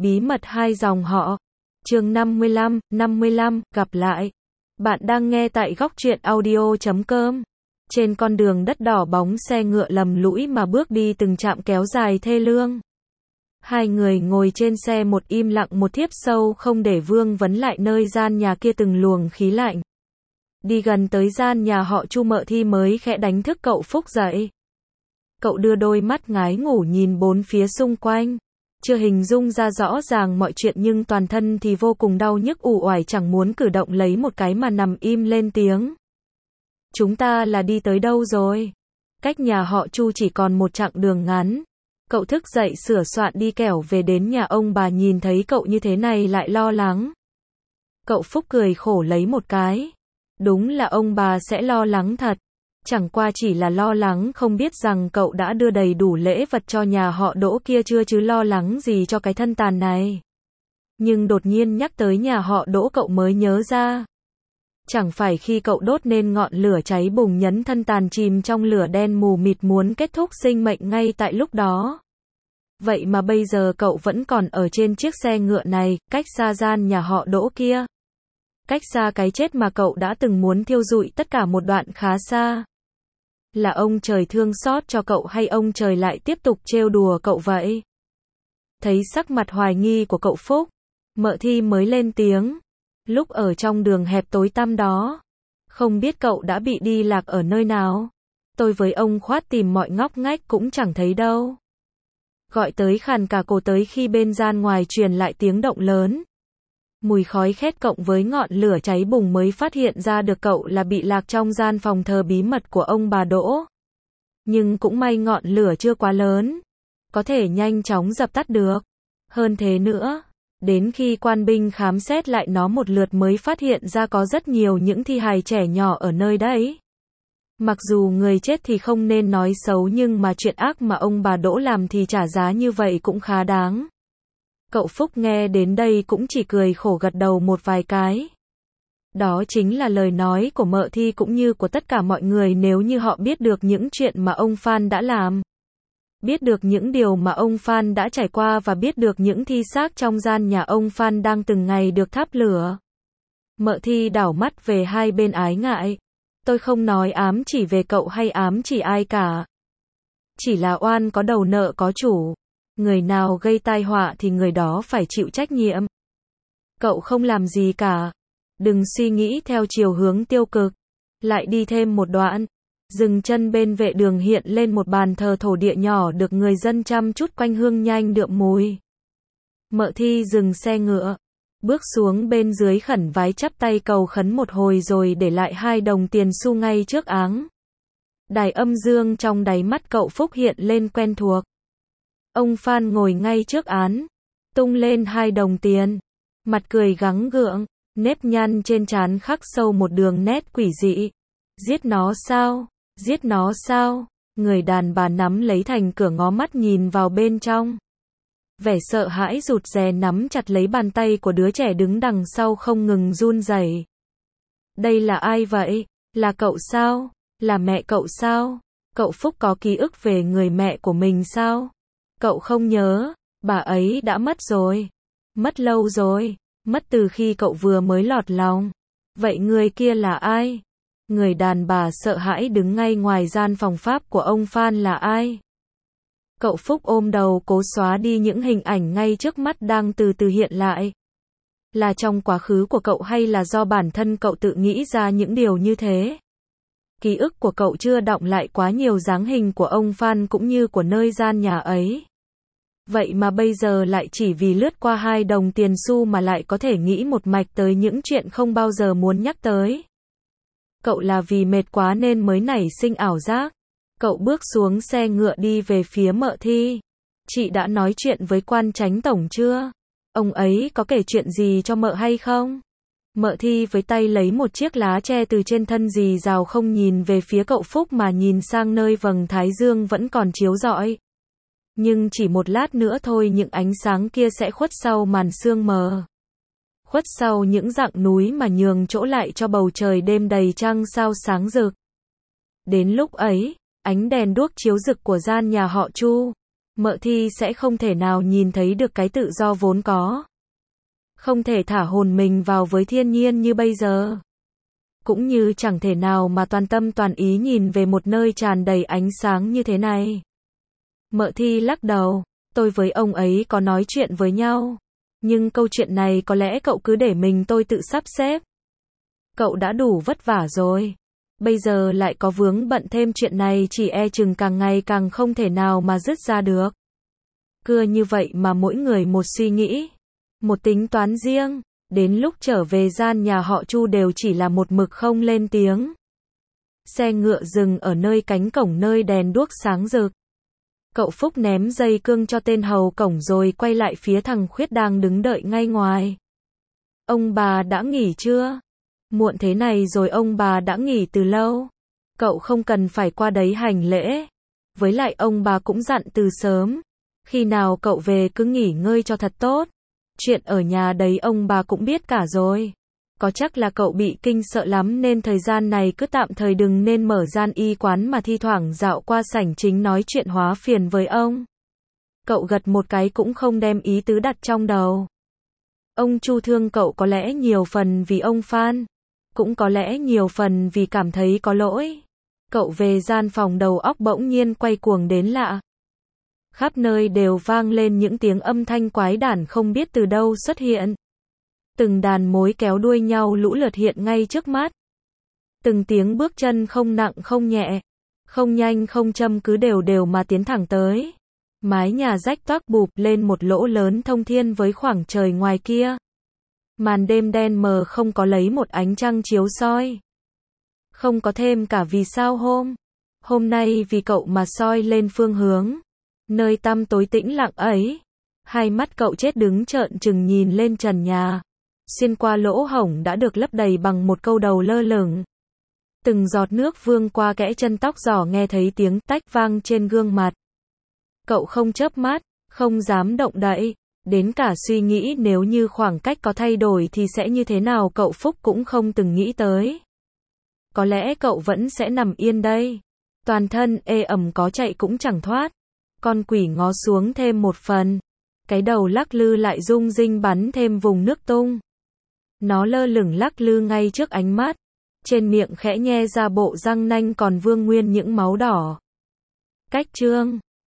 Bí mật hai dòng họ. Chương 55, gặp lại. Bạn đang nghe tại góc truyện audio.com. Trên con đường đất đỏ bóng xe ngựa lầm lũi mà bước đi từng trạm kéo dài thê lương. Hai người ngồi trên xe một im lặng một thiếp sâu không để vương vấn lại nơi gian nhà kia từng luồng khí lạnh. Đi gần tới gian nhà họ Chu Mợ Thi mới khẽ đánh thức cậu Phúc dậy. Cậu đưa đôi mắt ngái ngủ nhìn bốn phía xung quanh. Chưa hình dung ra rõ ràng mọi chuyện nhưng toàn thân thì vô cùng đau nhức uể oải chẳng muốn cử động lấy một cái mà nằm im lên tiếng. Chúng ta là đi tới đâu rồi? Cách nhà họ Chu chỉ còn một chặng đường ngắn. Cậu thức dậy sửa soạn đi kẻo về đến nhà ông bà nhìn thấy cậu như thế này lại lo lắng. Cậu Phúc cười khổ lấy một cái. Đúng là ông bà sẽ lo lắng thật. Chẳng qua chỉ là lo lắng không biết rằng cậu đã đưa đầy đủ lễ vật cho nhà họ Đỗ kia chưa chứ lo lắng gì cho cái thân tàn này. Nhưng đột nhiên nhắc tới nhà họ Đỗ cậu mới nhớ ra. Chẳng phải khi cậu đốt nên ngọn lửa cháy bùng nhấn thân tàn chìm trong lửa đen mù mịt muốn kết thúc sinh mệnh ngay tại lúc đó. Vậy mà bây giờ cậu vẫn còn ở trên chiếc xe ngựa này, cách xa gian nhà họ Đỗ kia. Cách xa cái chết mà cậu đã từng muốn thiêu rụi tất cả một đoạn khá xa. Là ông trời thương xót cho cậu hay ông trời lại tiếp tục trêu đùa cậu vậy? Thấy sắc mặt hoài nghi của cậu Phúc, Mợ Thi mới lên tiếng. Lúc ở trong đường hẹp tối tăm đó, không biết cậu đã bị đi lạc ở nơi nào. Tôi với ông Khoát tìm mọi ngóc ngách cũng chẳng thấy đâu. Gọi tới khàn cả cổ tới khi bên gian ngoài truyền lại tiếng động lớn. Mùi khói khét cộng với ngọn lửa cháy bùng mới phát hiện ra được cậu là bị lạc trong gian phòng thờ bí mật của ông bà Đỗ. Nhưng cũng may ngọn lửa chưa quá lớn, có thể nhanh chóng dập tắt được. Hơn thế nữa, đến khi quan binh khám xét lại nó một lượt mới phát hiện ra có rất nhiều những thi hài trẻ nhỏ ở nơi đấy. Mặc dù người chết thì không nên nói xấu nhưng mà chuyện ác mà ông bà Đỗ làm thì trả giá như vậy cũng khá đáng. Cậu Phúc nghe đến đây cũng chỉ cười khổ gật đầu một vài cái. Đó chính là lời nói của Mợ Thi cũng như của tất cả mọi người nếu như họ biết được những chuyện mà ông Phan đã làm. Biết được những điều mà ông Phan đã trải qua và biết được những thi xác trong gian nhà ông Phan đang từng ngày được thắp lửa. Mợ Thi đảo mắt về hai bên ái ngại. Tôi không nói ám chỉ về cậu hay ám chỉ ai cả. Chỉ là oan có đầu nợ có chủ. Người nào gây tai họa thì người đó phải chịu trách nhiệm. Cậu không làm gì cả. Đừng suy nghĩ theo chiều hướng tiêu cực. Lại đi thêm một đoạn. Dừng chân bên vệ đường hiện lên một bàn thờ thổ địa nhỏ được người dân chăm chút quanh hương nhang đượm mùi. Mợ Thi dừng xe ngựa. Bước xuống bên dưới khẩn vái chắp tay cầu khấn một hồi rồi để lại 2 đồng tiền xu ngay trước áng. Đài âm dương trong đáy mắt cậu Phúc hiện lên quen thuộc. Ông Phan ngồi ngay trước án, tung lên 2 đồng tiền, mặt cười gắng gượng, nếp nhăn trên trán khắc sâu một đường nét quỷ dị. Giết nó sao? Giết nó sao? Người đàn bà nắm lấy thành cửa ngó mắt nhìn vào bên trong. Vẻ sợ hãi rụt rè nắm chặt lấy bàn tay của đứa trẻ đứng đằng sau không ngừng run rẩy. Đây là ai vậy? Là cậu sao? Là mẹ cậu sao? Cậu Phúc có ký ức về người mẹ của mình sao? Cậu không nhớ, bà ấy đã mất rồi. Mất lâu rồi, mất từ khi cậu vừa mới lọt lòng. Vậy người kia là ai? Người đàn bà sợ hãi đứng ngay ngoài gian phòng pháp của ông Phan là ai? Cậu Phúc ôm đầu cố xóa đi những hình ảnh ngay trước mắt đang từ từ hiện lại. Là trong quá khứ của cậu hay là do bản thân cậu tự nghĩ ra những điều như thế? Ký ức của cậu chưa đọng lại quá nhiều dáng hình của ông Phan cũng như của nơi gian nhà ấy. Vậy mà bây giờ lại chỉ vì lướt qua 2 đồng tiền xu mà lại có thể nghĩ một mạch tới những chuyện không bao giờ muốn nhắc tới. Cậu là vì mệt quá nên mới nảy sinh ảo giác. Cậu bước xuống xe ngựa đi về phía Mợ Thi. Chị đã nói chuyện với quan chánh tổng chưa? Ông ấy có kể chuyện gì cho mợ hay không? Mợ Thi với tay lấy một chiếc lá tre từ trên thân rì rào không nhìn về phía cậu Phúc mà nhìn sang nơi vầng thái dương vẫn còn chiếu rọi. Nhưng chỉ một lát nữa thôi những ánh sáng kia sẽ khuất sau màn sương mờ. Khuất sau những dặng núi mà nhường chỗ lại cho bầu trời đêm đầy trăng sao sáng rực. Đến lúc ấy, ánh đèn đuốc chiếu rực của gian nhà họ Chu Mợ Thi sẽ không thể nào nhìn thấy được cái tự do vốn có. Không thể thả hồn mình vào với thiên nhiên như bây giờ. Cũng như chẳng thể nào mà toàn tâm toàn ý nhìn về một nơi tràn đầy ánh sáng như thế này. Mợ Thi lắc đầu, tôi với ông ấy có nói chuyện với nhau. Nhưng câu chuyện này có lẽ cậu cứ để mình tôi tự sắp xếp. Cậu đã đủ vất vả rồi. Bây giờ lại có vướng bận thêm chuyện này chỉ e chừng càng ngày càng không thể nào mà dứt ra được. Cứ như vậy mà mỗi người một suy nghĩ, một tính toán riêng, đến lúc trở về gian nhà họ Chu đều chỉ là một mực không lên tiếng. Xe ngựa dừng ở nơi cánh cổng nơi đèn đuốc sáng rực. Cậu Phúc ném dây cương cho tên hầu cổng rồi quay lại phía thằng Khuyết đang đứng đợi ngay ngoài. Ông bà đã nghỉ chưa? Muộn thế này rồi ông bà đã nghỉ từ lâu. Cậu không cần phải qua đấy hành lễ. Với lại ông bà cũng dặn từ sớm. Khi nào cậu về cứ nghỉ ngơi cho thật tốt. Chuyện ở nhà đấy ông bà cũng biết cả rồi. Có chắc là cậu bị kinh sợ lắm nên thời gian này cứ tạm thời đừng nên mở gian y quán mà thi thoảng dạo qua sảnh chính nói chuyện hóa phiền với ông. Cậu gật một cái cũng không đem ý tứ đặt trong đầu. Ông Chu thương cậu có lẽ nhiều phần vì ông Phan. Cũng có lẽ nhiều phần vì cảm thấy có lỗi. Cậu về gian phòng đầu óc bỗng nhiên quay cuồng đến lạ. Khắp nơi đều vang lên những tiếng âm thanh quái đản không biết từ đâu xuất hiện. Từng đàn mối kéo đuôi nhau lũ lượt hiện ngay trước mắt. Từng tiếng bước chân không nặng không nhẹ, không nhanh không chậm cứ đều đều mà tiến thẳng tới. Mái nhà rách toác bụp lên một lỗ lớn thông thiên với khoảng trời ngoài kia. Màn đêm đen mờ không có lấy một ánh trăng chiếu soi. Không có thêm cả vì sao hôm nay vì cậu mà soi lên phương hướng. Nơi tăm tối tĩnh lặng ấy. Hai mắt cậu chết đứng trợn trừng nhìn lên trần nhà. Xuyên qua lỗ hổng đã được lấp đầy bằng một câu đầu lơ lửng. Từng giọt nước vương qua kẽ chân tóc giỏ nghe thấy tiếng tách vang trên gương mặt. Cậu không chớp mắt, không dám động đậy. Đến cả suy nghĩ nếu như khoảng cách có thay đổi thì sẽ như thế nào cậu Phúc cũng không từng nghĩ tới. Có lẽ cậu vẫn sẽ nằm yên đây. Toàn thân ê ẩm có chạy cũng chẳng thoát. Con quỷ ngó xuống thêm một phần. Cái đầu lắc lư lại rung rinh bắn thêm vùng nước tung. Nó lơ lửng lắc lư ngay trước ánh mắt. Trên miệng khẽ nhe ra bộ răng nanh còn vương nguyên những máu đỏ. Cách chương